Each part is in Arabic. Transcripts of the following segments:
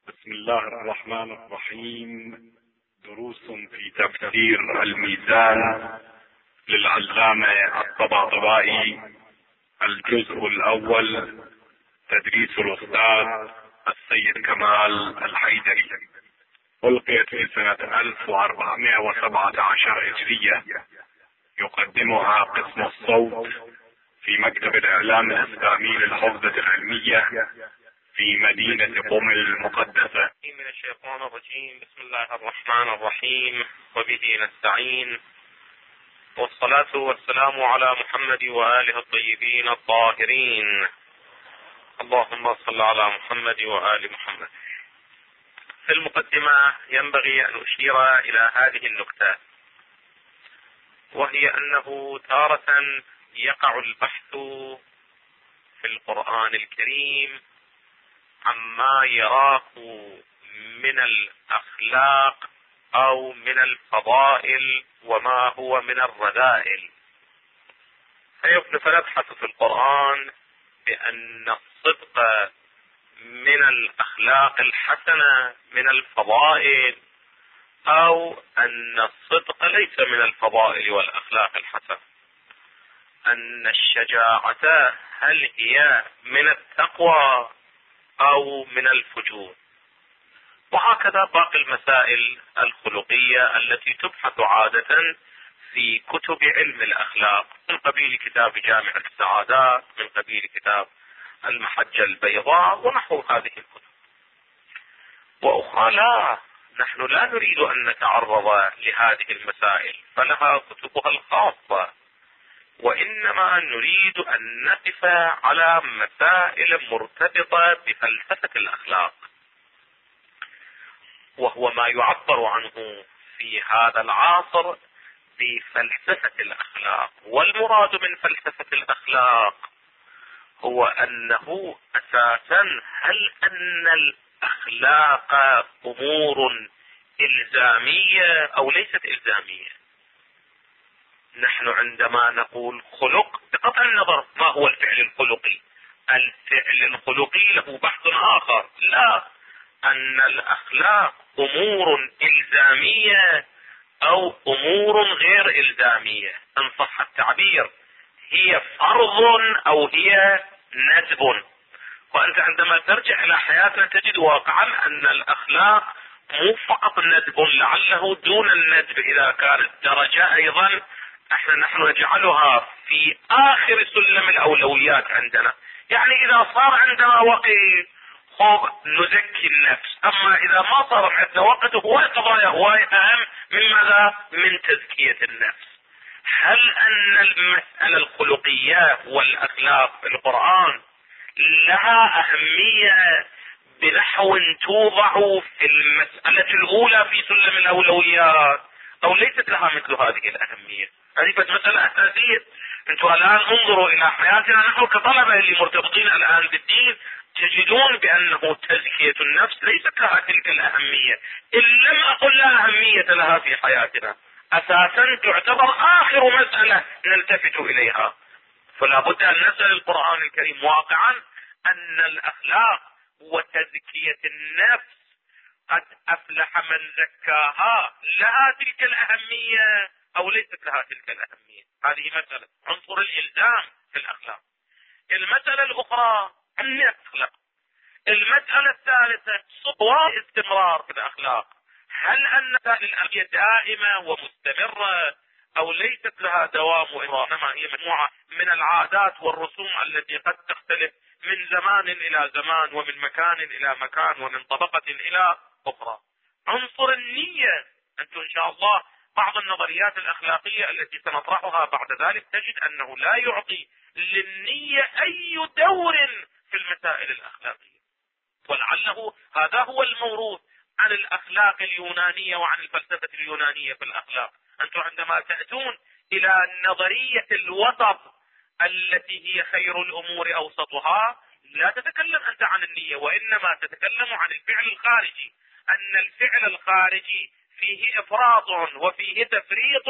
بسم الله الرحمن الرحيم. دروس في تفسير الميزان للعلامة الطباطبائي، الجزء الأول، تدريس الأستاذ السيد كمال الحيدري. ألقيت في سنة 1417 هجرية. يقدمها قسم الصوت في مكتب الإعلام الإسلامي للحوزة العلمية في مدينة قم المقدسة. من الشيطان الرجيم. بسم الله الرحمن الرحيم، وبه نستعين، والصلاة والسلام على محمد وآله الطيبين الطاهرين. اللهم صل على محمد وآل محمد. في المقدمة ينبغي أن أشير إلى هذه النكتة، وهي أنه تارة يقع البحث في القرآن الكريم عما يراه من الأخلاق أو من الفضائل وما هو من الرذائل، فنبحث في القرآن بأن الصدق من الأخلاق الحسنة من الفضائل، أو أن الصدق ليس من الفضائل والأخلاق الحسنة، أن الشجاعة هل هي من التقوى أو من الفجور، وهكذا باقي المسائل الخلقية التي تبحث عادة في كتب علم الأخلاق، من قبيل كتاب جامع السعادات، من قبيل كتاب المحجة البيضاء ونحو هذه الكتب. وأخرى لا، نحن لا نريد أن نتعرض لهذه المسائل، فلها كتبها الخاصة، وإنما نريد أن نقف على مسائل مرتبطة بفلسفة الأخلاق، وهو ما يعبر عنه في هذا العصر بفلسفة الأخلاق. والمراد من فلسفة الأخلاق هو أنه أساسا هل أن الأخلاق أمور إلزامية أو ليست إلزامية؟ نحن عندما نقول خلق، بقطع النظر ما هو الفعل الخلقي، الفعل الخلقي له بحث آخر، لا، أن الأخلاق أمور إلزامية أو أمور غير إلزامية، إن صح التعبير، هي فرض أو هي ندب. وأنت عندما ترجع إلى حياتنا تجد واقعا أن الأخلاق مو فقط ندب، لعله دون الندب إذا كانت درجة أيضا نحن نجعلها في آخر سلم الأولويات عندنا. يعني إذا صار عندنا وقت نزكي النفس، أما إذا ما صار عندنا وقت هواي قضايا هواي أهم من ماذا؟ من تزكية النفس. هل أن المسألة الخلقية والأخلاق في القرآن لها أهمية بنحو توضع في المسألة الأولى في سلم الأولويات، أو ليست لها مثل هذه الأهمية؟ هذه بس مسألة أساسية. أنتم الآن انظروا إلى حياتنا نحن كطلبة اللي مرتبطين الآن بالدين، تجدون بأنه تزكية النفس ليست لها تلك الأهمية، إن لم أقل لا أهمية لها في حياتنا، أساسا تعتبر آخر مسألة نلتفت إليها. فلا بد أن نسأل القرآن الكريم واقعا أن الأخلاق وتزكية النفس قد أفلح من زكاها لها تلك الأهمية أو ليست لها تلك الأهمية. هذه مسألة عنصر الإلزام في الأخلاق. المسألة الأخرى أن يخلق. المسألة الثالثة صفوة استمرار في الأخلاق، هل أن الأهمية دائمة ومستمرة أو ليست لها دوام، وإنما هي مجموعة من العادات والرسوم التي قد تختلف من زمان إلى زمان ومن مكان إلى مكان ومن طبقة إلى أخرى. عنصر النية، أنتم إن شاء الله بعض النظريات الأخلاقية التي سنطرحها بعد ذلك تجد أنه لا يعطي للنية أي دور في المسائل الأخلاقية، ولعله هذا هو الموروث عن الأخلاق اليونانية وعن الفلسفة اليونانية في الأخلاق. أنتم عندما تأتون إلى نظرية الوسط التي هي خير الأمور أوسطها، لا تتكلم أنت عن النية، وإنما تتكلم عن الفعل الخارجي، أن الفعل الخارجي فيه إفراط وفيه تفريط،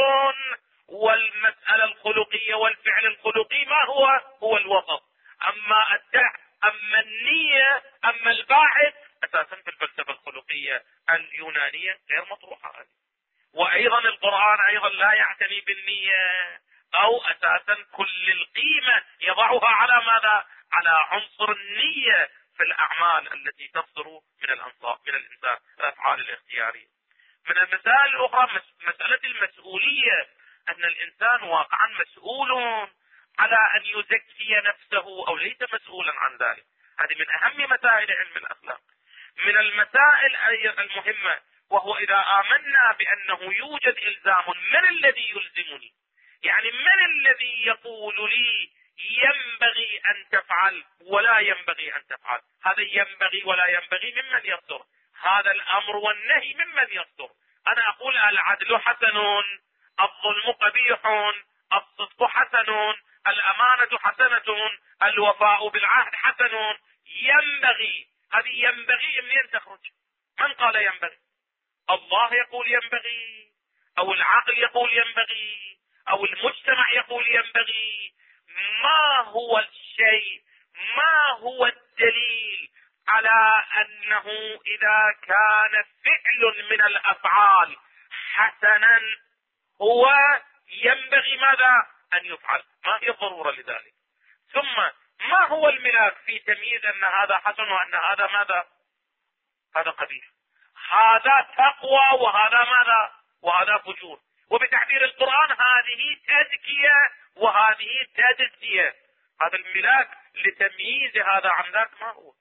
والمسألة الخلقية والفعل الخلقي ما هو الوسط. أما النية، أما الباحث اساسا في الفلسفة الخلقية اليونانية غير مطروحة هذه. وايضا القرآن ايضا لا يعتني بالنية، او اساسا كل القيمة يضعها على ماذا؟ على عنصر النية في الاعمال التي تصدر من الانسان، الافعال الاختيارية. من المسائل الاخرى مسألة المسؤولية، ان الانسان واقعا مسؤول على ان يزكي نفسه او ليس مسؤولا عن ذلك. هذه من اهم مسائل علم الاخلاق. من المسائل المهمة، وهو اذا امنا بانه يوجد الزام، من الذي يلزمني؟ يعني من الذي يقول لي ينبغي ان تفعل ولا ينبغي ان تفعل؟ هذا ينبغي ولا ينبغي ممن يصدر؟ هذا الامر والنهي ممن يصدر؟ انا اقول العدل حسن، الظلم قبيح، الصدق حسن، الامانة حسنة، الوفاء بالعهد حسن. ينبغي، هذه ينبغي منين تخرج؟ من قال ينبغي؟ الله يقول ينبغي، او العقل يقول ينبغي، او المجتمع يقول ينبغي؟ ما هو الشيء، ما هو الدليل على انه اذا كان فعل من الافعال حسنا هو ينبغي ماذا؟ ان يفعل؟ ما هي الضرورة لذلك؟ ثم ما هو الملاك في تمييز ان هذا حسن وان هذا ماذا؟ هذا قبيح، هذا تقوى وهذا ماذا؟ وهذا فجور. وبتعبير القرآن هذه تزكية وهذه تزكية. هذا الملاك لتمييز هذا عن ذاك ما هو؟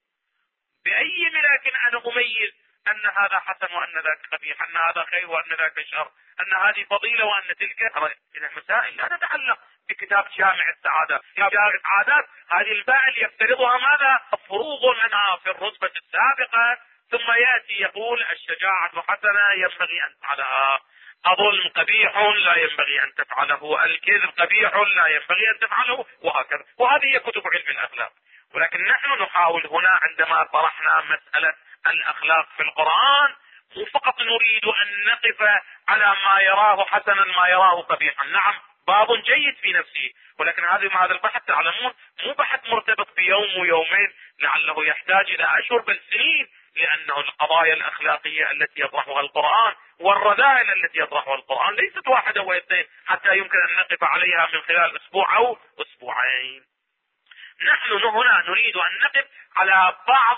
بأي ملاك أنا أميز أن هذا حسن وأن ذاك قبيح، أن هذا خير وأن ذاك شر، أن هذه فضيلة وأن تلك؟ إذا مسائل لا تتعلق بكتاب جامع السعادة. جامع السعادات هذه البائل يفترضها ماذا؟ فروض منها في الرتبة السابقة، ثم يأتي يقول الشجاعة حسنة ينبغي أن تفعلها، الظلم قبيح لا ينبغي أن تفعله، الكذب قبيح لا ينبغي أن تفعله، وهكذا. وهذه هي كتب علم الأخلاق. ولكن نحن نحاول هنا عندما طرحنا مسألة الأخلاق في القرآن مو فقط نريد أن نقف على ما يراه حسنا ما يراه قبيحا، نعم باب جيد في نفسه، ولكن هذا البحث تعلمون مو بحث مرتبط بيوم ويومين، لعله يحتاج إلى أشهر بل سنين، لأنه القضايا الأخلاقية التي يطرحها القرآن والرذائل التي يطرحها القرآن ليست واحدة واثنين حتى يمكن أن نقف عليها من خلال أسبوع أو أسبوعين. نحن هنا نريد أن نقف على بعض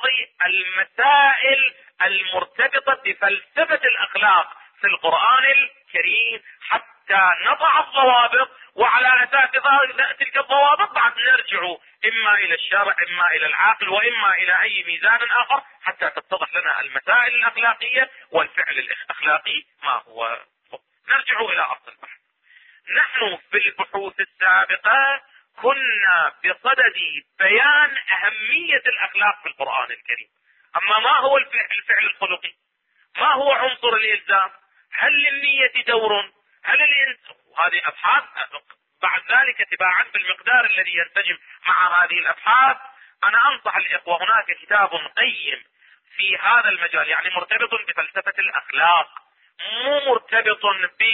المسائل المرتبطة بفلسفة الأخلاق في القرآن الكريم حتى نضع الضوابط، وعلى أساس تلك الضوابط بعد نرجع إما إلى الشرع إما إلى العقل وإما إلى أي ميزان آخر حتى تتضح لنا المسائل الأخلاقية والفعل الأخلاقي ما هو. نرجع إلى أصل البحث. نحن في البحوث السابقة كنا بصدد بيان أهمية الأخلاق في القرآن الكريم. أما ما هو الفعل الخلقي؟ ما هو عنصر الإلزام؟ هل للنية دور؟ هل هذه أبحاث بعد ذلك تباعا بالمقدار الذي ينسجم مع هذه الأبحاث. أنا أنصح الإخوة، هناك كتاب قيم في هذا المجال، يعني مرتبط بفلسفة الأخلاق، مو مرتبط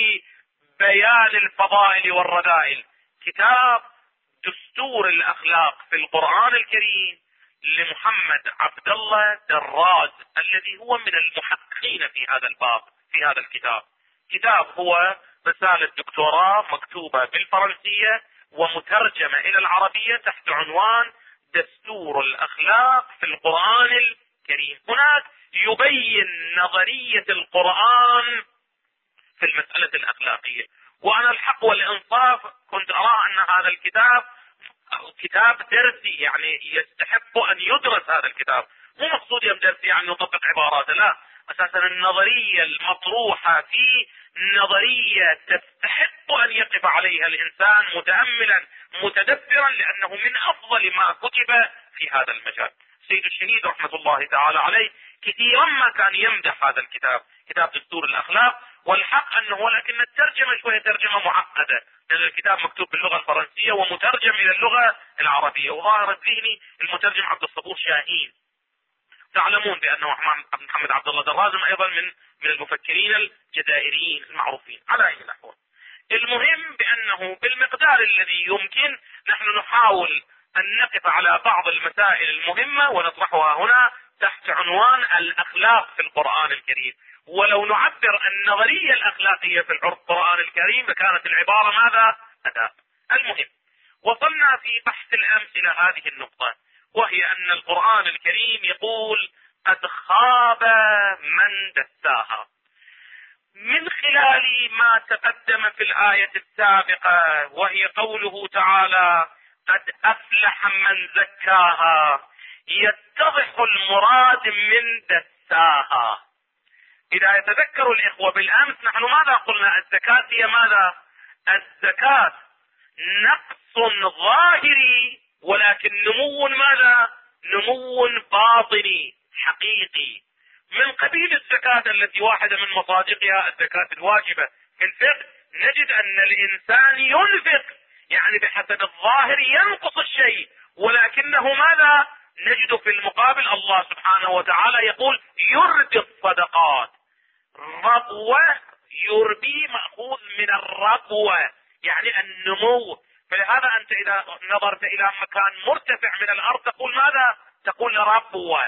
ببيان الفضائل والرذائل، كتاب دستور الأخلاق في القرآن الكريم لمحمد عبد الله دراز، الذي هو من المحققين في هذا الباب في هذا الكتاب. كتاب هو رسالة دكتوراه مكتوبة بالفرنسية ومترجمة إلى العربية تحت عنوان دستور الأخلاق في القرآن الكريم. هناك يبين نظرية القرآن في المسألة الأخلاقية. وأنا الحق والإنصاف كنت أرى أن هذا الكتاب كتاب درسي، يعني يستحق أن يدرس هذا الكتاب. مو مقصود يوم درسي يعني نطبق عباراته، لا، أساسا النظرية المطروحة في نظرية تستحق أن يقف عليها الإنسان متأملا متدبرا، لأنه من أفضل ما كتب في هذا المجال. سيد الشهيد رحمة الله تعالى عليه كثيرا ما كان يمدح هذا الكتاب، كتاب دستور الأخلاق. والحق أنه لكن الترجمة شوية ترجمة معقدة، لأن الكتاب مكتوب باللغة الفرنسية ومترجم إلى اللغة العربية، وظاهر الذهني المترجم عبد الصبور شاهين. تعلمون بأنه محمد عبد الله درازم أيضا من المفكرين الجزائريين المعروفين. على أي الأحوال، المهم بأنه بالمقدار الذي يمكن نحن نحاول أن نقف على بعض المسائل المهمة ونطرحها هنا تحت عنوان الأخلاق في القرآن الكريم. ولو نعبر النظرية الأخلاقية في القرآن الكريم لكانت العبارة ماذا؟ أداء. المهم، وصلنا في بحث الأمس إلى هذه النقطة، وهي أن القرآن الكريم يقول قد خاب من دساها، من خلال ما تقدم في الآية السابقة، وهي قوله تعالى قد أفلح من زكاها، يتضح المراد من دساها. إذا يتذكر الإخوة بالأمس نحن ماذا قلنا؟ الزكاة هي ماذا؟ الزكاة نقص ظاهري ولكن نمو ماذا؟ نمو باطني حقيقي، من قبيل الزكاة التي واحدة من مصادقها الزكاة الواجبة. في الفقه نجد أن الإنسان ينفق، يعني بحسب الظاهر ينقص الشيء، ولكنه ماذا؟ نجد في المقابل الله سبحانه وتعالى يقول يربي الصدقات. ربوة، يربي مأخوذ من الربوة يعني النمو. فلهذا أنت إذا نظرت إلى مكان مرتفع من الأرض تقول ماذا؟ تقول ربوة.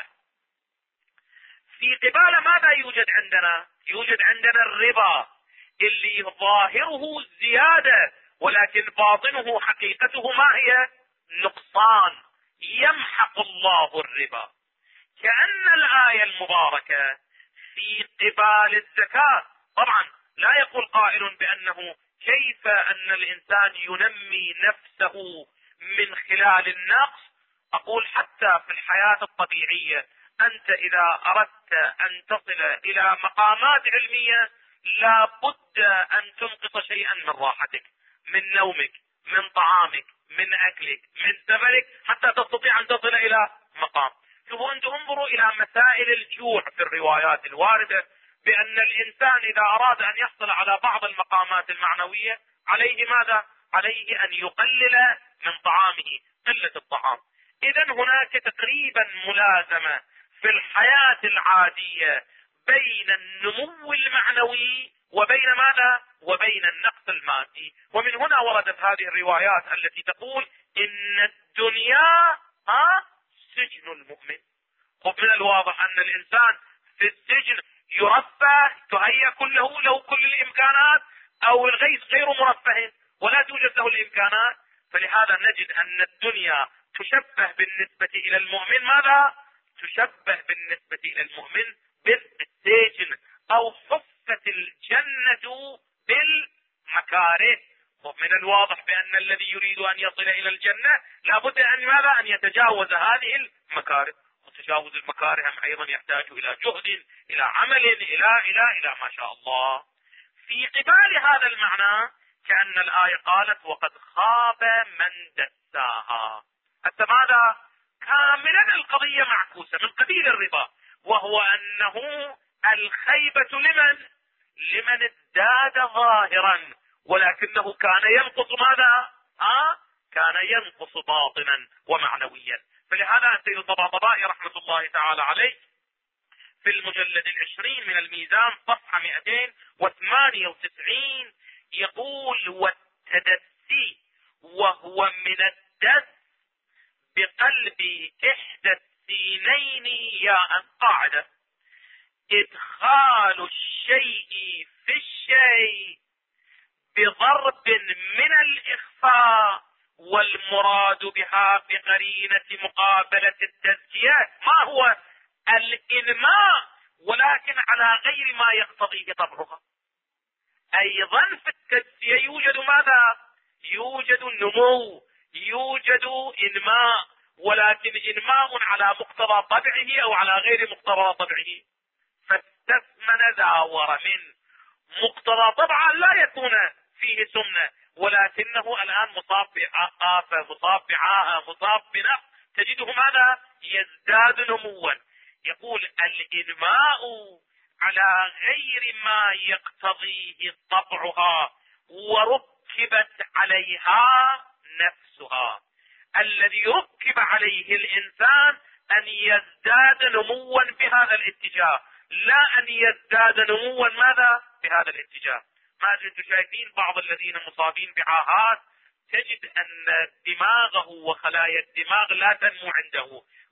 في قبالة ماذا يوجد عندنا؟ يوجد عندنا الربا اللي ظاهره زيادة ولكن باطنه حقيقته ما هي؟ نقصان. يمحق الله الربا. كأن الآية المباركة في قبال الزكاة. طبعا لا يقول قائل بأنه كيف أن الإنسان ينمي نفسه من خلال النقص. أقول حتى في الحياة الطبيعية أنت إذا أردت أن تصل إلى مقامات علمية لا بد أن تنقص شيئا من راحتك، من نومك، من طعامك، من أكلك، من سفرك، حتى تستطيع أن تصل إلى مقام. شوفوا أنتم انظروا إلى مسائل الجوع في الروايات الواردة بأن الإنسان إذا أراد أن يحصل على بعض المقامات المعنوية عليه ماذا؟ عليه أن يقلل من طعامه، قلة الطعام. إذن هناك تقريبا ملازمة في الحياة العادية بين النمو المعنوي وبين ماذا؟ وبين النقص المادي. ومن هنا وردت هذه الروايات التي تقول إن الدنيا سجن المؤمن. ومن الواضح أن الإنسان في السجن يرفه، تهيأ له كل الإمكانات، أو الغيث غير مرفه ولا توجد له الإمكانات. فلهذا نجد أن الدنيا تشبه بالنسبة إلى المؤمن ماذا؟ تشبه بالنسبة إلى المؤمن بالسجن، أو حفت الجنة بالمكاره. ومن الواضح بأن الذي يريد أن يصل إلى الجنة لابد أن ماذا؟ أن يتجاوز هذه المكاره. وتجاوز المكاره أيضا يحتاج إلى جهد، إلى عمل، إلى ما شاء الله. في قبال هذا المعنى كأن الآية قالت وقد خاب من دساها. حتى ماذا؟ كاملا القضية معكوسة من قبيل الربا، وهو أنه الخيبة لمن ازداد ظاهرا ولكنه كان ينقص ماذا؟ كان ينقص باطنا ومعنويا. فلهذا السيد الطباطبائي رحمة الله تعالى عليه في المجلد 20 من الميزان صفحة 298 يقول والتدسي وهو من الدس بقلب إحدى السينين ياء قاعدة إدخال الشيء في الشيء بضرب من الإخفاء، والمراد بها بقرينة مقابلة التزكية ما هو؟ الإنماء، ولكن على غير ما يقتضيه طبعها. أيضا في التزكية يوجد ماذا؟ يوجد النمو، يوجد إنماء، ولكن إنماء على مقتضى طبعه أو على غير مقتضى طبعه. فاستثمن داور من مقتضى طبعا لا يكون فيه سمنة، ولكنه الآن مصاب بآفة، مصاب بعاهة، مصاب بنقص، تجده ماذا؟ يزداد نموا. يقول الإنماء على غير ما يقتضيه طبعها وركبت عليها نفسها. الذي ركب عليه الإنسان أن يزداد نموا بهذا الاتجاه، لا أن يزداد نموا ماذا؟ بهذا الاتجاه. ما أنتم شايفين بعض الذين مصابين بعاهات تجد أن دماغه وخلايا الدماغ لا تنمو عنده،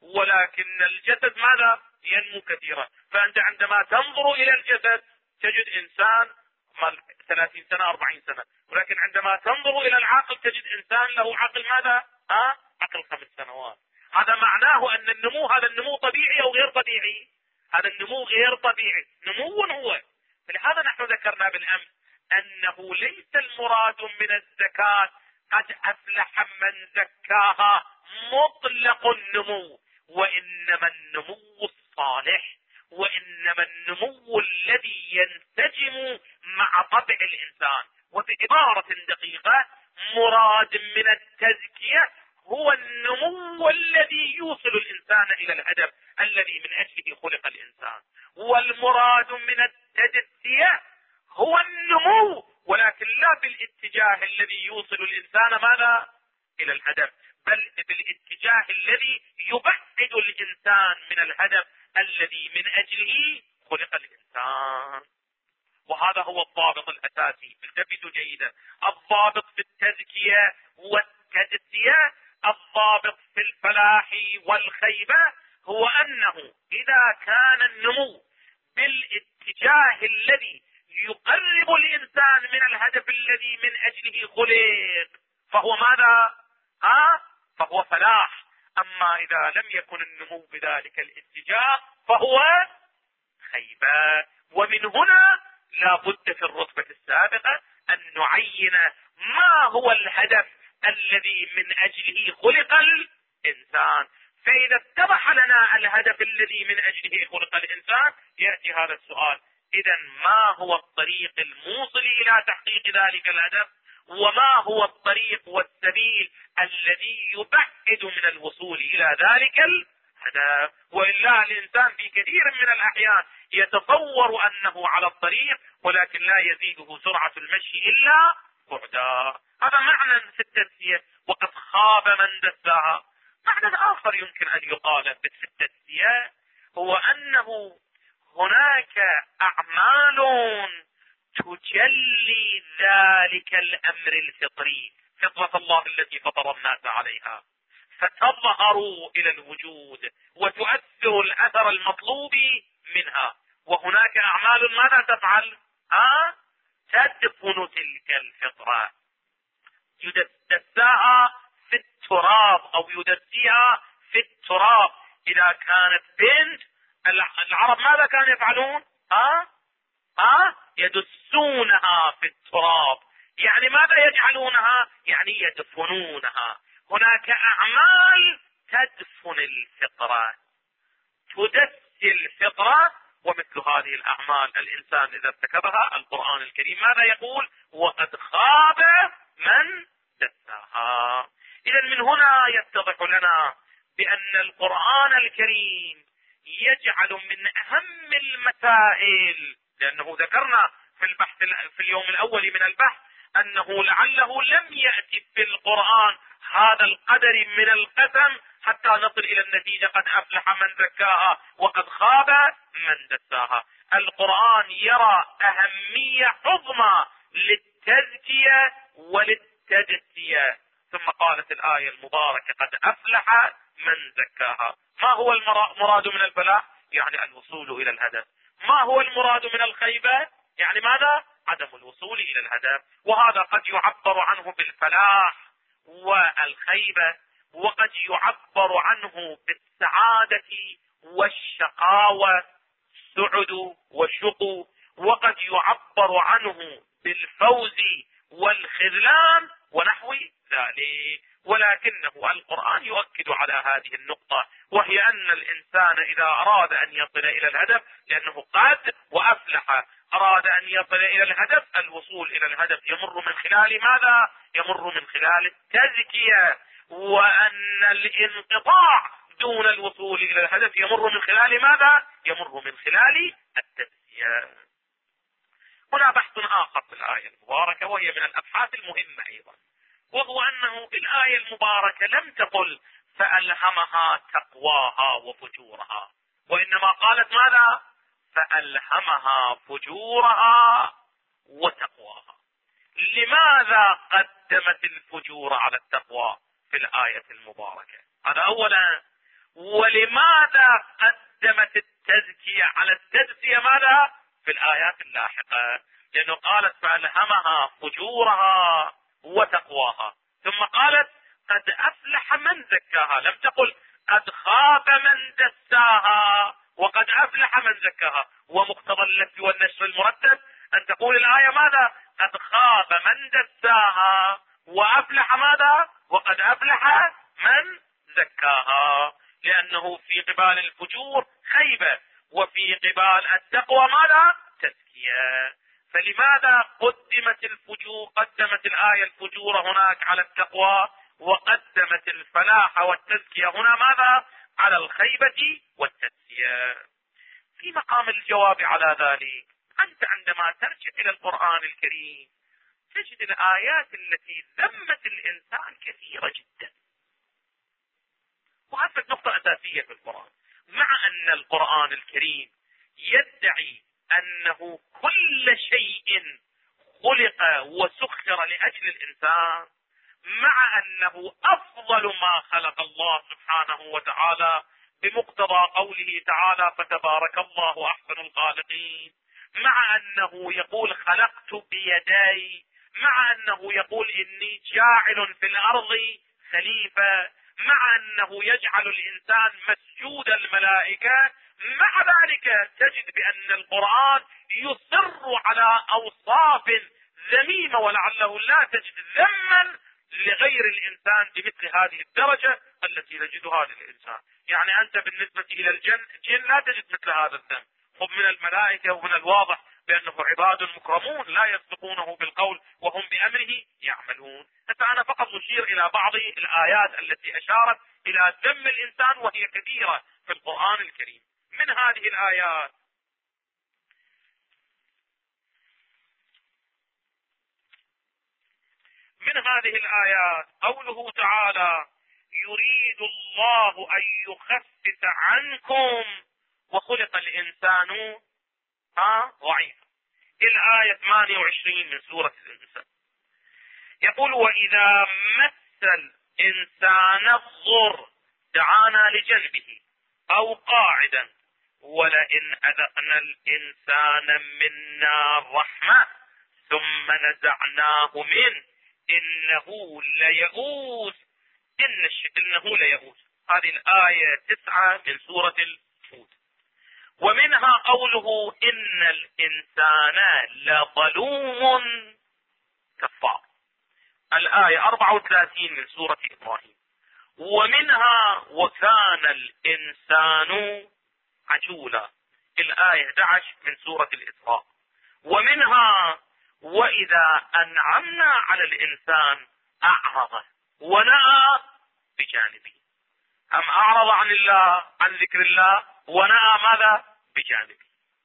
ولكن الجسد ماذا؟ ينمو كثيرا. فأنت عندما تنظر إلى الجسد تجد إنسان 30 سنة 40 سنة، ولكن عندما تنظر إلى العقل تجد إنسان له عقل ماذا؟ عقل 5 سنوات. هذا معناه أن النمو، هذا النمو طبيعي أو غير طبيعي؟ هذا النمو غير طبيعي، نمو هو. فلهذا نحن ذكرنا بالأمس أنه ليس المراد من الزكاة قد أفلح من زكاها مطلق النمو، وإنما النمو الصالح، وإنما النمو الذي ينسجم مع طبع الإنسان. وبعبارة دقيقة، مراد من التزكية هو النمو الذي يوصل الإنسان إلى الهدف الذي من أجله خلق الإنسان، والمراد من التجسية هو النمو، ولكن لا بالاتجاه الذي يوصل الإنسان ماذا؟ إلى الهدف، بل بالاتجاه الذي يبعد الإنسان من الهدف الذي من أجله خلق الإنسان. وهذا هو الضابط الأساسي. انتبهوا جيدا، الضابط في التزكية والتجسية، الضابط في الفلاح والخيبة هو أنه إذا كان النمو بالاتجاه الذي يقرب الإنسان من الهدف الذي من أجله خلق فهو ماذا؟ فهو فلاح. أما إذا لم يكن النمو بذلك الاتجاه فهو خيبة. ومن هنا لا بد في الرتبة السابقة أن نعين ما هو الهدف الذي من أجله خلق الإنسان. فإذا اتضح لنا الهدف الذي من أجله خلق الإنسان يأتي هذا السؤال: إذا ما هو الطريق الموصل إلى تحقيق ذلك الهدف؟ وما هو الطريق والسبيل الذي يبعد من الوصول إلى ذلك الهدف؟ وإلا الإنسان في كثير من الأحيان يتصور أنه على الطريق ولكن لا يزيده سرعة المشي إلا بعدا. هذا معنى في التزكية. وقد خاب من دساها. معنى آخر يمكن أن يقال في التزكية هو أنه هناك أعمال تجلي ذلك الأمر الفطري، فطرة الله التي فطر الناس عليها، فتظهر إلى الوجود وتؤثر الأثر المطلوب منها. وهناك أعمال ماذا تفعل؟ تدفن تلك الفطرة، يدساها في التراب أو يدسيها في التراب. إذا كانت بنت، العرب ماذا كانوا يفعلون؟ يدسونها في التراب. يعني ماذا يجعلونها؟ يعني يدفنونها. هناك أعمال تدفن الفطرة، تدسي الفطرة. ومثل هذه الأعمال الإنسان إذا ارتكبها، القرآن الكريم ماذا يقول؟ وقد خاب من دساها. إذا من هنا يتضح لنا بأن القرآن الكريم يجعل من أهم المسائل، لأنه ذكرنا في البحث في اليوم الأول من البحث أنه لعله لم يأتي في القرآن هذا القدر من القسم حتى نصل إلى النتيجة: قد أفلح من زكاها وقد خاب من دساها. القرآن يرى أهمية عظمى للتزكية وللتجسية. ثم قالت الآية المباركة: قد أفلح من زكاها. ما هو المراد من الفلاح؟ يعني الوصول إلى الهدف. ما هو المراد من الخيبة؟ يعني ماذا؟ عدم الوصول إلى الهدف. وهذا قد يعبر عنه بالفلاح والخيبة، وقد يعبر عنه بالسعادة والشقاوة، سعد وشقو، وقد يعبر عنه بالفوز والخذلان ونحو ذلك. ولكنه القرآن يؤكد على هذه النقطة، وهي أن الإنسان إذا أراد أن يصل إلى الهدف، لأنه قد وأفلح، أراد أن يصل إلى الهدف، الوصول إلى الهدف يمر من خلال ماذا؟ يمر من خلال التزكية. وأن الانقطاع دون الوصول إلى الهدف يمر من خلال ماذا؟ يمر من خلال التزكية. هنا بحث آخر في الآية المباركة، وهي من الأبحاث المهمة أيضا، وهو أنه في الآية المباركة لم تقل فألهمها تقواها وفجورها، وإنما قالت ماذا؟ فألهمها فجورها وتقواها. لماذا قدمت الفجور على التقوى في الآية المباركة؟ هذا أولا. ولماذا قدمت التزكية على التزكية ماذا في الآيات اللاحقة؟ لأنه قالت فألهمها فجورها وتقواها، ثم قالت قد أفلح من زكاها، لم تقل قد خاب من دساها وقد أفلح من زكاها. ومقتضى اللف والنشر المرتب أن تقول الآية ماذا؟ قد خاب من دساها وأفلح ماذا؟ وقد أفلح من زكاها، لأنه في قبال الفجور خيبة وفي قبال التقوى ماذا؟ تزكية. فلماذا قدمت الفجور؟ قدمت الآية الفجور هناك على التقوى، وقدمت الفلاح والتزكية هنا ماذا؟ على الخيبة والتزكية. في مقام الجواب على ذلك، أنت عندما ترجع إلى القرآن الكريم تجد الآيات التي ذمت الإنسان كثيرة جدا، وهذه نقطة أساسية في القرآن. مع أن القرآن الكريم يدعي أنه كل شيء خلق وسخر لأجل الإنسان، مع أنه أفضل ما خلق الله سبحانه وتعالى بمقتضى قوله تعالى فتبارك الله أحسن الخالقين، مع أنه يقول خلقت بيدي، مع أنه يقول إني جاعل في الأرض خليفة، مع أنه يجعل الإنسان مسجود الملائكة، مع ذلك تجد بأن القرآن يصر على أوصاف ذميمة، ولعله لا تجد ذما لغير الإنسان بمثل هذه الدرجة التي نجدها للإنسان. يعني أنت بالنسبة إلى الجن لا تجد مثل هذا الذم. خذ من الملائكة ومن الواضح بأنه عباد مكرمون لا يسبقونه بالقول وهم بأمره يعملون. أنا فقط أشير إلى بعض الآيات التي أشارت إلى ذم الإنسان وهي كثيرة في القرآن الكريم. من هذه الآيات قوله تعالى يريد الله أن يخفف عنكم وخلق الإنسان ضعيفا. الآية 28 من سورة الإنسان يقول وإذا مس الإنسان الضر دعانا لجنبه أو قاعدا ولئن أذقنا الإنسان منا الرحمة ثم نزعناه منه إنه ليئوس إنه ليئوس. هذه الآية 9 من سورة الهود. ومنها قوله إن الإنسان لظلوم كفار، الآية 34 من سورة إبراهيم. ومنها وكان الإنسان عجولا، الآية 11 من سورة الإسراء. ومنها وإذا أنعمنا على الإنسان أعرض ونأى بجانبه، أم أعرض عن ذكر الله ونأى ماذا؟ بجانبه.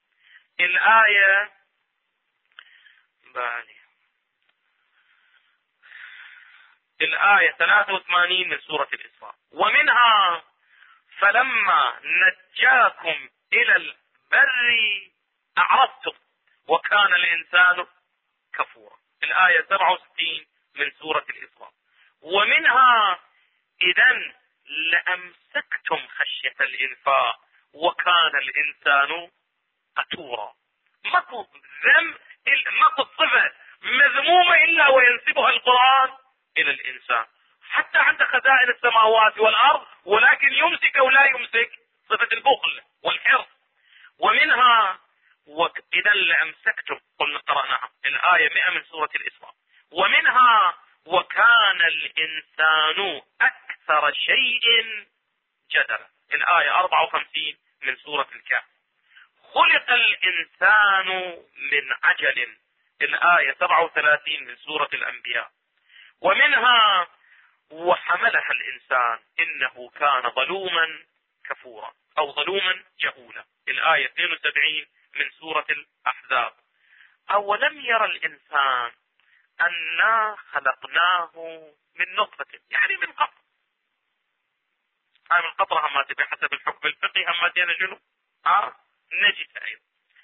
الآية 83 من سورة الإسراء. ومنها فلما نجاكم إلى البر أعرضتم وكان الإنسان كفورا، الآية 67 من سورة الإسراء. ومنها إذن لأمسكتم خشية الإنفاق وكان الإنسان قتورا. ماكو صفة مذمومة إلا وينسبها القرآن إلى الإنسان، حتى عند خزائن السماوات والأرض، ولكن يمسك ولا يمسك، صفة البخل والحرص. ومنها إذا لأمسكتم قلنا قرأناها، الآية 100 من سورة الإسراء. ومنها وكان الإنسان أكثر شيء جدلا، الآية 54 من سورة الكهف. خلق الإنسان من عجل، الآية 37 من سورة الأنبياء. ومنها وحملها الإنسان إنه كان ظلوما كفورا أو ظلوما جهولا، الآية 72 من سورة الأحزاب. أولم يرى الإنسان أنا خلقناه من نطفة، يعني من قطر. هاي من قطرة هماتي بحسب الحكم الفقهي هماتي أنا شنو؟ نجد أيضا.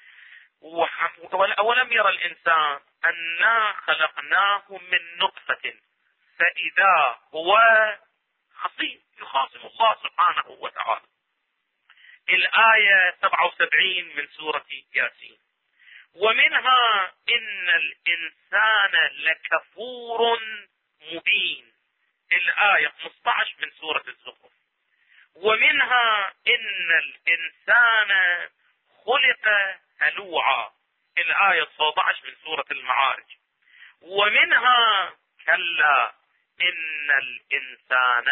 أولم يرى الإنسان أنا خلقناه من نطفة فإذا هو خصيم يخاصم الله سبحانه وتعالى. الآية 77 من سورة ياسين: ومنها إن الإنسان لكفور مبين. الآية 15 من سورة الزخرف: ومنها إن الإنسان خلق هلوعا. الآية 19 من سورة المعارج: ومنها كلا إن الإنسان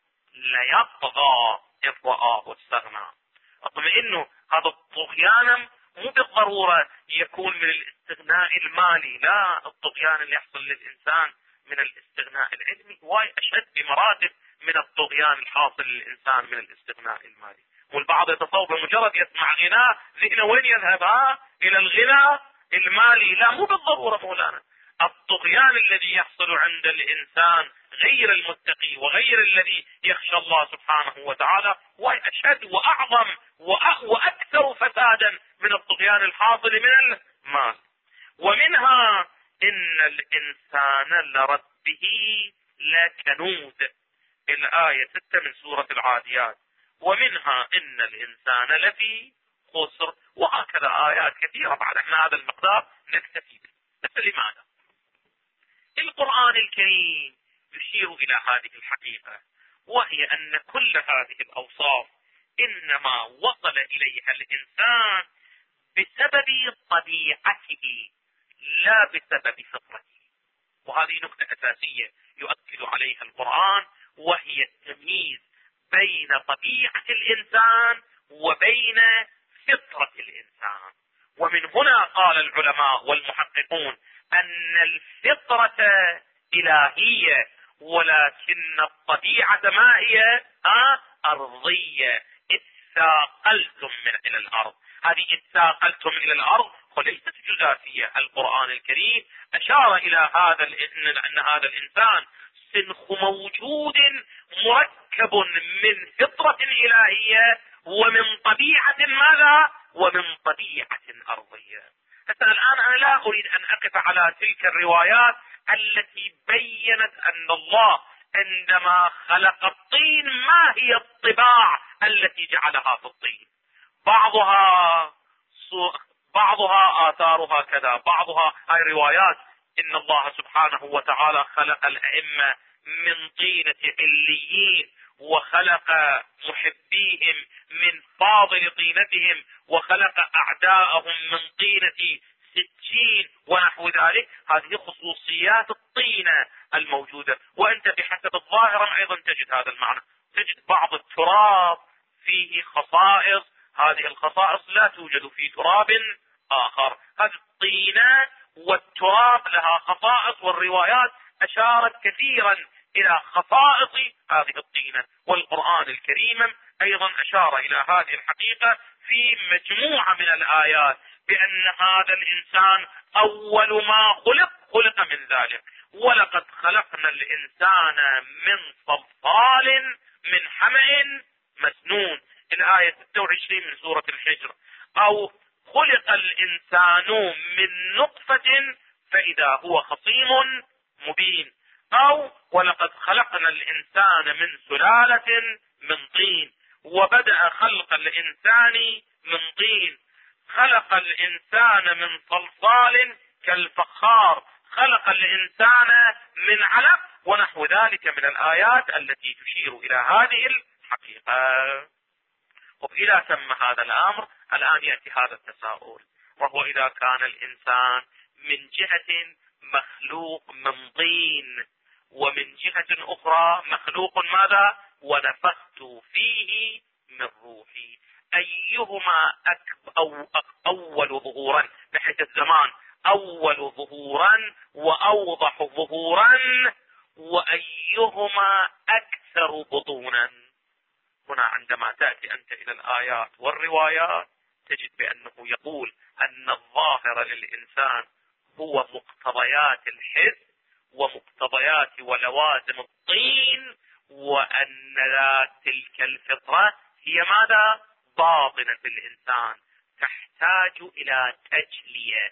ليطغى إذ رآه استغنى. اطمئنوا، هذا الطغيان مو بالضرورة يكون من الاستغناء المالي، لا، الطغيان اللي يحصل للإنسان من الاستغناء العلمي واي أشد بمراتب من الطغيان الحاصل للإنسان من الاستغناء المالي. والبعض يتصور بمجرد يسمع غنى ذهنه وين يذهب؟ إلى الغنى المالي. لا، مو بالضرورة مولانا. الطغيان الذي يحصل عند الإنسان غير المتقي وغير الذي يخشى الله سبحانه وتعالى وأشد وأعظم وأكثر فسادا من الطغيان الحاصل من المال. ومنها إن الإنسان لربه لكنود. الآية 6 من سورة العاديات: ومنها إن الإنسان لفي خسر. وهكذا آيات كثيرة. بعد احنا هذا المقدار نكتفي به. بس لماذا؟ القرآن الكريم يشير إلى هذه الحقيقة، وهي أن كل هذه الأوصاف إنما وصل إليها الإنسان بسبب طبيعته لا بسبب فطرته. وهذه نقطة أساسية يؤكد عليها القرآن، وهي التمييز بين طبيعة الإنسان وبين فطرة الإنسان. ومن هنا قال العلماء والمحققون أن الفطرة إلهية، ولكن الطبيعة ما هي؟ أرضية. اتثاقلتم إلى الأرض. هذه اتثاقلتم إلى الأرض وليست جزافية. القرآن الكريم أشار إلى أن هذا الإنسان سنخ موجود مركب من فطرة إلهية ومن طبيعة ماذا؟ ومن طبيعة أرضية. حتى الآن أنا لا أريد أن أقف على تلك الروايات التي بيّنت أن الله عندما خلق الطين ما هي الطباع التي جعلها في الطين. بعضها آثارها كذا، بعضها هاي روايات. إن الله سبحانه وتعالى خلق الأئمة من طينة عليين، وخلق محبيهم من فاضل طينتهم، وخلق أعداءهم من طينة سجين ونحو ذلك. هذه خصوصيات الطينة الموجودة. وأنت بحسب الظاهرة أيضا تجد هذا المعنى. تجد بعض التراب فيه خصائص، هذه الخصائص لا توجد في تراب آخر. هذه الطينة والتراب لها خصائص، والروايات أشارت كثيرا إلى خصائص هذه الطينة. والقرآن الكريم أيضا أشار إلى هذه الحقيقة في مجموعة من الآيات، بأن هذا الإنسان أول ما خلق من ذلك. ولقد خلقنا الإنسان من صلصال من حمأ مسنون. الآية 26 من سورة الحجر. أو خلق الإنسان من نطفة فإذا هو خصيم مبين. أو ولقد خلقنا الإنسان من سلالة من طين. وبدأ خلق الإنسان من طين. خلق الإنسان من صلصال كالفخار. خلق الإنسان من علق، ونحو ذلك من الآيات التي تشير إلى هذه الحقيقة. وإذا تم هذا الأمر الآن يأتي هذا التساؤل، وهو إذا كان الإنسان من جهة مخلوق من طين، ومن جهة أخرى مخلوق ماذا؟ ونفخت فيه من روحي، أيهما أول ظهورا بحيث الزمان، أول ظهورا وأوضح ظهورا، وأيهما أكثر بطونا؟ هنا عندما تأتي أنت إلى الآيات والروايات تجد بأنه يقول أن الظاهر للإنسان هو مقتضيات الحس ومقتضيات ولوازم الطين، وأن تلك الفطرة هي ماذا؟ باطنة الإنسان، تحتاج إلى تجلية،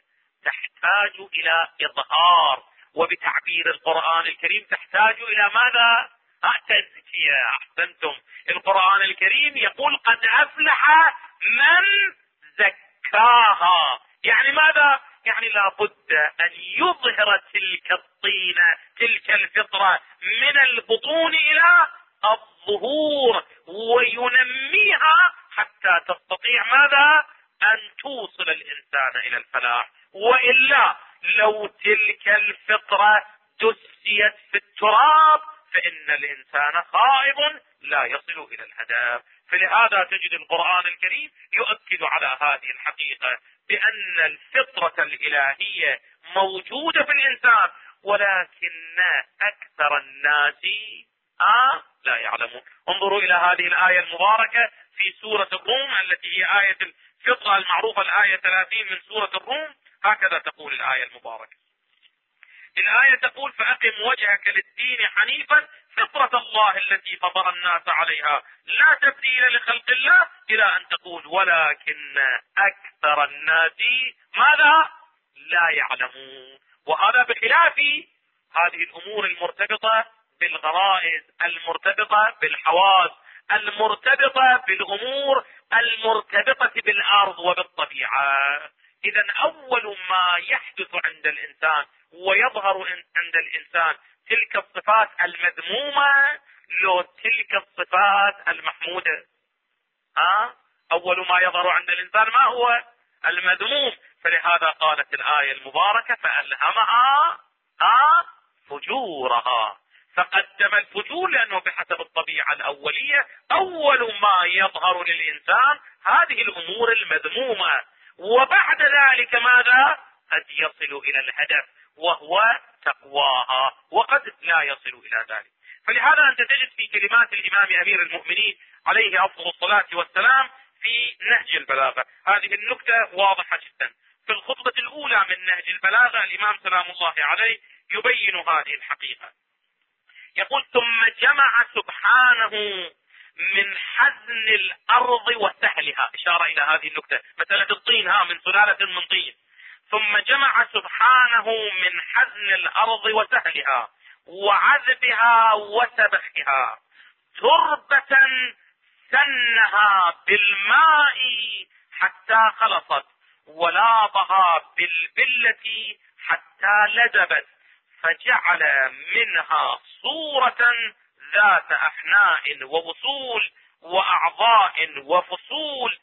تحتاج إلى إظهار، وبتعبير القرآن الكريم تحتاج إلى ماذا؟ تزكية. احسنتم. القرآن الكريم يقول قد افلح من زكاها. يعني ماذا؟ يعني لابد ان يظهر تلك الطينة، تلك الفطرة من البطون الى الظهور، وينميها حتى تستطيع ماذا؟ ان توصل الانسان الى الفلاح. والا لو تلك الفطرة دسيت في التراب فان الانسان خائب لا يصل الى الهدف. فلهذا تجد القرآن الكريم يؤكد على هذه الحقيقة بان الفطرة الالهية موجودة في الانسان، ولكن اكثر الناس لا يعلمون. انظروا الى هذه الآية المباركة في سورة الروم التي هي آية الفطرة المعروفة، الآية 30 من سورة الروم. هكذا تقول الآية المباركة. الآية تقول فأقم وجهك للدين حنيفا فطرة الله التي فطر الناس عليها لا تبديل لخلق الله إلى أن تقول ولكن أكثر الناس ماذا؟ لا يعلمون. وهذا بخلاف هذه الأمور المرتبطة بالغرائز، المرتبطة بالحواس، المرتبطة بالأمور المرتبطة بالأرض وبالطبيعة. إذا أول ما يحدث عند الإنسان ويظهر عند الإنسان تلك الصفات المذمومة لو تلك الصفات المحمودة. أول ما يظهر عند الإنسان ما هو؟ المذموم. فلهذا قالت الآية المباركة فألهمها فجورها. فقدم الفجور لأنه بحسب الطبيعة الأولية أول ما يظهر للإنسان هذه الأمور المذمومة، وبعد ذلك ماذا؟ قد يصل إلى الهدف وهو تقواها، وقد لا يصل إلى ذلك. فلهذا أنت تجد في كلمات الإمام أمير المؤمنين عليه أفضل الصلاة والسلام في نهج البلاغة هذه النكتة واضحة جدا. في الخطبة الأولى من نهج البلاغة الإمام سلام الله عليه يبين هذه الحقيقة. يقول ثم جمع سبحانه من حزن الأرض وسهلها، إشارة إلى هذه النكتة، مسألة الطين من سلالة من طين. ثم جمع سبحانه من حزن الأرض وسهلها وعذبها وسبخها تربة سنها بالماء حتى خلصت ولاطها بالبلة حتى لذبت فجعل منها صورة ذات أحناء ووصول وأعضاء وفصول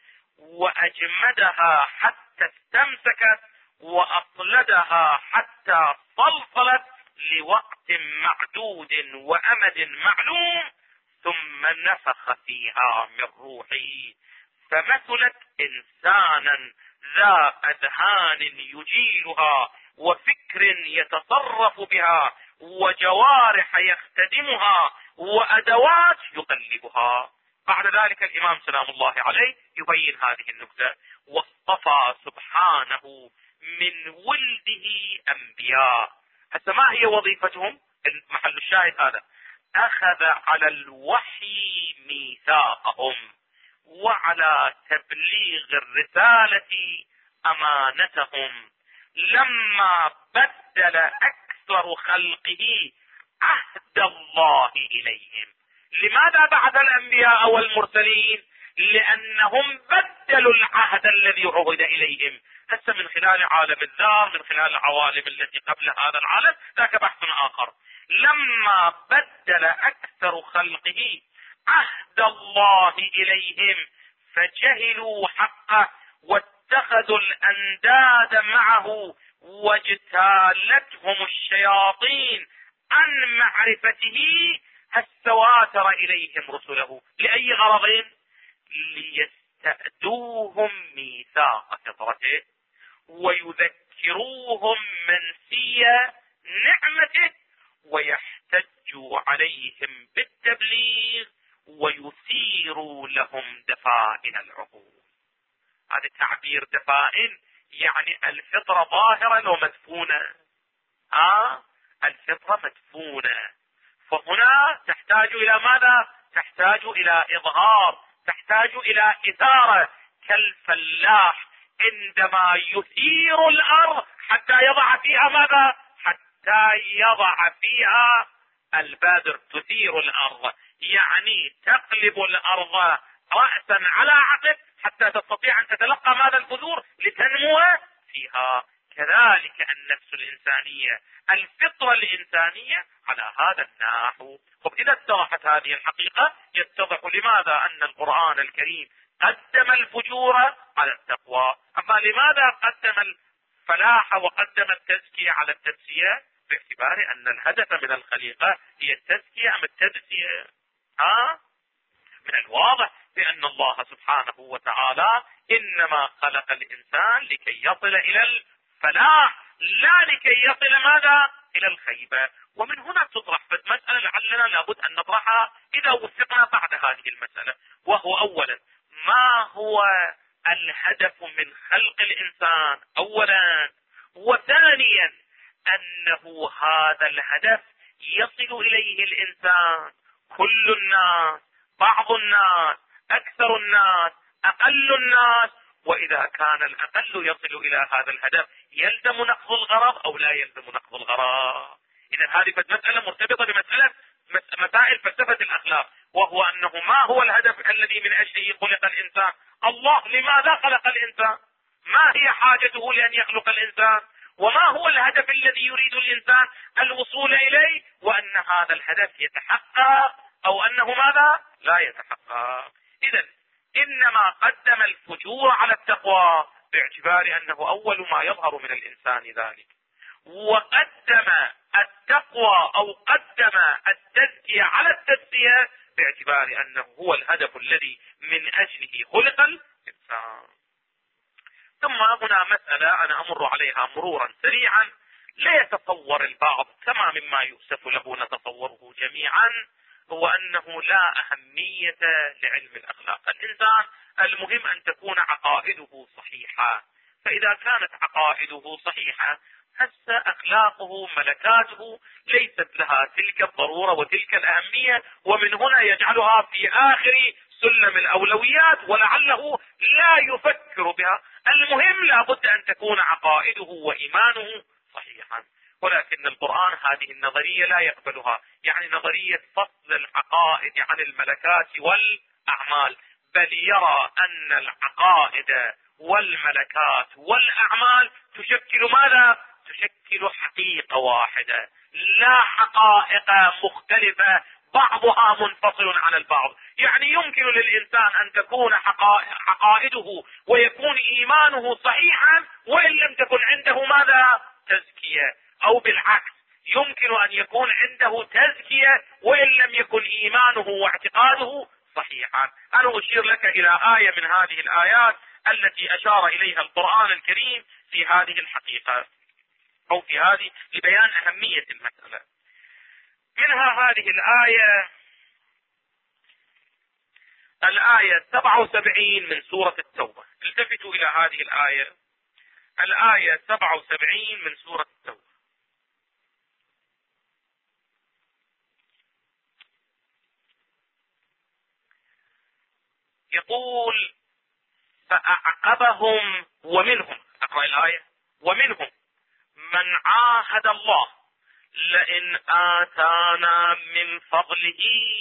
وأجمدها حتى استمسكت وأطلدها حتى صلصلت لوقت معدود وأمد معلوم ثم نفخ فيها من روحه فمثلت إنسانا ذا أذهان يجيلها وفكر يتصرف بها وجوارح يختدمها وأدوات يقلبها. بعد ذلك الإمام سلام الله عليه يبين هذه النكتة. واصطفى سبحانه من ولده أنبياء. هسه ما هي وظيفتهم؟ محل الشاهد هذا. أخذ على الوحي ميثاقهم وعلى تبليغ الرسالة أمانتهم لما بدل أكثر خلقه عهد الله إليهم. لماذا بعث الأنبياء والمرسلين؟ لأنهم بدلوا العهد الذي عهد إليهم. هسه من خلال عالم الذار، من خلال العوالم التي قبل هذا العالم، ذاك بحث آخر. لما بدل أكثر خلقه عهد الله إليهم فجهلوا حقه واتخذوا الأنداد معه واجتالتهم الشياطين عن معرفته هالسواتر إليهم رسله. لأي غرض؟ ليستأدوهم ميثاق فطرته ويذكروهم منسية نعمته ويحتجوا عليهم بالتبليغ ويثيروا لهم دفائن العقول. هذا تعبير دفائن يعني الفطرة ظاهرة لو مدفونة. الفطرة مدفونة. فهنا تحتاج إلى ماذا؟ تحتاج إلى إظهار، تحتاج إلى إثارة، كالفلاح عندما يثير الأرض حتى يضع فيها ماذا؟ حتى يضع فيها البادر تثير الأرض، يعني تقلب الأرض رأسا على عقب حتى تستطيع أن تتلقى ماذا البذور لتنمو فيها. كذلك النفس الإنسانية، الفطرة الإنسانية على هذا النحو. طب إذا اتضحت هذه الحقيقة يتضح لماذا أن القرآن الكريم قدم الفجور على التقوى. أما لماذا قدم الفلاح وقدم التزكية على التدسية؟ باعتبار أن الهدف من الخليقة هي التزكية أم التدسية؟ من الواضح بأن الله سبحانه وتعالى إنما خلق الإنسان لكي يصل إلى الفلاح، لا لكي يصل ماذا؟ إلى الخيبة. ومن هنا تطرح مسألة لعلنا لابد أن نطرحها إذا وفقنا بعد هذه المسألة، وهو أولا ما هو الهدف من خلق الإنسان أولا، وثانيا أنه هذا الهدف يصل إليه الإنسان كل الناس، بعض الناس، أكثر الناس، أقل الناس. وإذا كان الأقل يصل إلى هذا الهدف يلزم نقض الغرض أو لا يلزم نقض الغرض. إذا هذه مسألة مرتبطة بمسألة مسائل فلسفة الأخلاق، وهو أنه ما هو الهدف الذي من أجله خلق الإنسان؟ الله لماذا خلق الإنسان؟ ما هي حاجته لأن يخلق الإنسان؟ وما هو الهدف الذي يريد الإنسان الوصول إليه؟ وأن هذا الهدف يتحقق أو أنه ماذا؟ لا يتحقق. إذن إنما قدم الفجور على التقوى باعتبار أنه أول ما يظهر من الإنسان ذلك، وقدم التقوى أو قدم التزكية على التزكية باعتبار أنه هو الهدف الذي من أجله خلق الإنسان. ثم هنا مسألة أنا أمر عليها مرورا سريعا، لا يتصور البعض كما مما يؤسف له نتصوره جميعا، هو أنه لا أهمية لعلم الأخلاق. الإنسان المهم أن تكون عقائده صحيحة، فإذا كانت عقائده صحيحة حتى أخلاقه ملكاته ليست لها تلك الضرورة وتلك الأهمية، ومن هنا يجعلها في آخر سلم الأولويات ولعله لا يفكر بها. المهم لابد أن تكون عقائده وإيمانه صحيحا. ولكن القرآن هذه النظرية لا يقبلها، يعني نظرية فصل العقائد عن الملكات والأعمال، بل يرى أن العقائد والملكات والأعمال تشكل ماذا؟ تشكل حقيقة واحدة، لا حقائق مختلفة بعضها منفصل عن البعض. يعني يمكن للإنسان أن تكون عقائده ويكون إيمانه صحيحا وإن لم تكن عنده ماذا؟ تزكية. أو بالعكس، يمكن أن يكون عنده تزكية وإن لم يكن إيمانه واعتقاده صحيحا. أنا أشير لك إلى آية من هذه الآيات التي أشار إليها القرآن الكريم في هذه الحقيقة أو في هذه لبيان أهمية المسألة. منها هذه الآية 77 من سورة التوبة. التفتوا إلى هذه الآية 77 من سورة التوبة. يقول فأعقبهم ومنهم، أقرأ الآية، ومنهم من عاهد الله لئن آتانا من فضله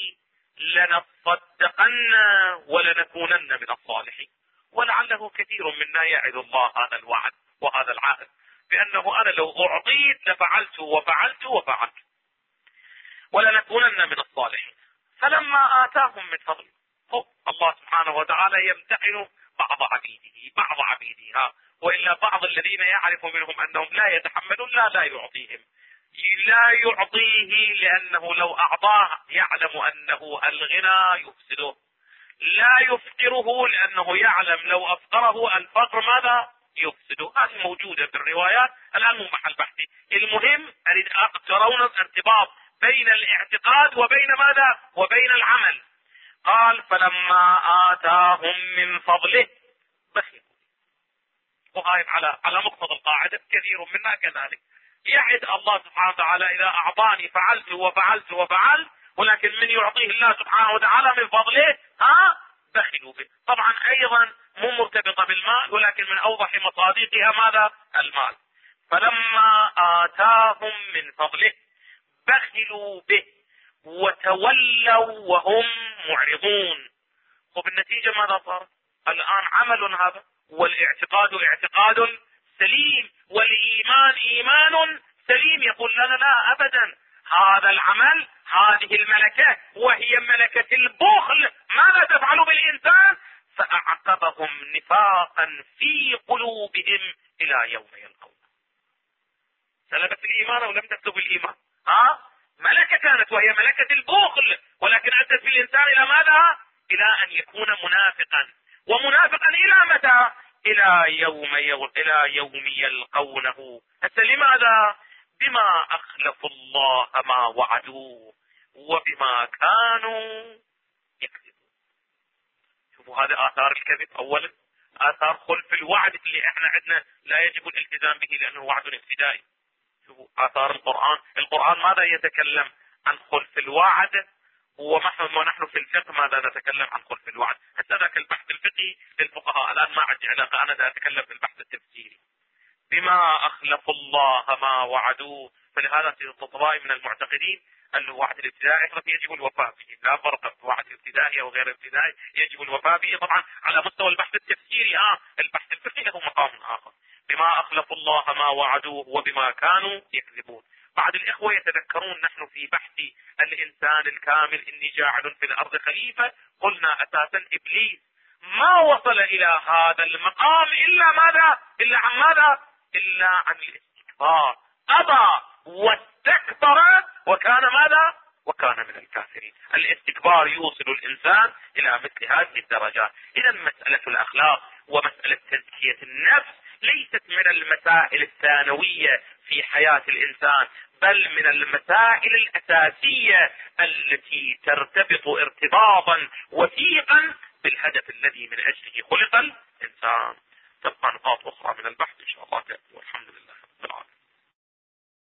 لنصدقن ولنكونن من الصالحين. ولعله كثير منا يعد الله هذا الوعد وهذا العهد بأنه أنا لو أعطيت لفعلت وفعلت وفعلت ولنكونن من الصالحين. فلما آتاهم من فضله، الله سبحانه وتعالى يمتحن بعض عبيده وإلا بعض الذين يعرف منهم أنهم لا يتحملون لا يعطيهم، لا يعطيه لأنه لو أعطاه يعلم أنه الغنى يفسده، لا يفقره لأنه يعلم لو أفقره الفقر ماذا يفسده. هذه موجودة في الروايات، الآن مو محل بحثي. المهم أريد ترون الارتباط بين الاعتقاد وبين ماذا؟ وبين العمل. قال فلما آتاهم من فضله بخلوا. وهاي على مقتضى القاعدة كثير منا كذلك، يعد الله سبحانه وتعالى إذا أعطاني فعلت وفعلت وفعلت، ولكن من يعطيه الله سبحانه وتعالى من فضله بخلوا به. طبعا أيضا مو مرتبطة بالمال، ولكن من أوضح مصادقها ماذا؟ المال. فلما آتاهم من فضله بخلوا به. وتولوا وهم معرضون. وبالنتيجة ماذا صار؟ الآن عمل هذا، والاعتقاد اعتقاد سليم، والإيمان إيمان سليم. يقول لا لا لا أبدا، هذا العمل، هذه الملكة وهي ملكة البخل ماذا تفعل بالإنسان؟ فأعقبهم نفاقا في قلوبهم إلى يوم يلقون. سلبت الإيمان أو لم تسلب الإيمان؟ ملكة كانت وهي ملكة البخل، ولكن أدت بالإنسان إلى ماذا؟ إلى أن يكون منافقا، ومنافقا إلى متى؟ إلى يوم يلقونه. هسه لماذا؟ بما أخلفوا الله ما وعدوه وبما كانوا يكذبون. شوفوا هذه آثار الكذب أولا، آثار خلف الوعد اللي احنا عندنا لا يجب الالتزام به لأنه وعد ابتدائي. شوفوا آثار القرآن ماذا يتكلم عن خلف الوعد، ونحن في الفقه ماذا نتكلم عن خلف الوعد. حتى ذاك البحث الفقهي للفقهاء، الآن ما عندي علاقة، أنا أتكلم في البحث التفسيري. بما أخلفوا الله ما وعدوه. فلهذا في الطبائي من المعتقدين أن الوعد الابتدائي يجب الوفاء به، لا فرق في وعد ابتدائي أو غير ابتدائي، يجب الوفاء به. طبعا على مستوى البحث التفسيري البحث الفقهي له مقام آخر. بما أخلفوا الله ما وعدوه وبما كانوا يكذبون. بعض الإخوة يتذكرون نحن في بحث الإنسان الكامل إني جاعل في الأرض خليفة، قلنا أساسا إبليس ما وصل إلى هذا المقام إلا ماذا؟ إلا عن ماذا؟ إلا عن الاستكبار. أبى واستكبر وكان ماذا؟ وكان من الكافرين. الاستكبار يوصل الإنسان إلى مثل هذه الدرجات. إذا مسألة الأخلاق ومسألة تزكية النفس ليست من المسائل الثانوية في حياة الإنسان، بل من المسائل الأساسية التي ترتبط ارتباطا وثيقا بالهدف الذي من أجله خلق الإنسان. تبقى نقاط أخرى من البحث إن شاء الله تأتي، والحمد لله.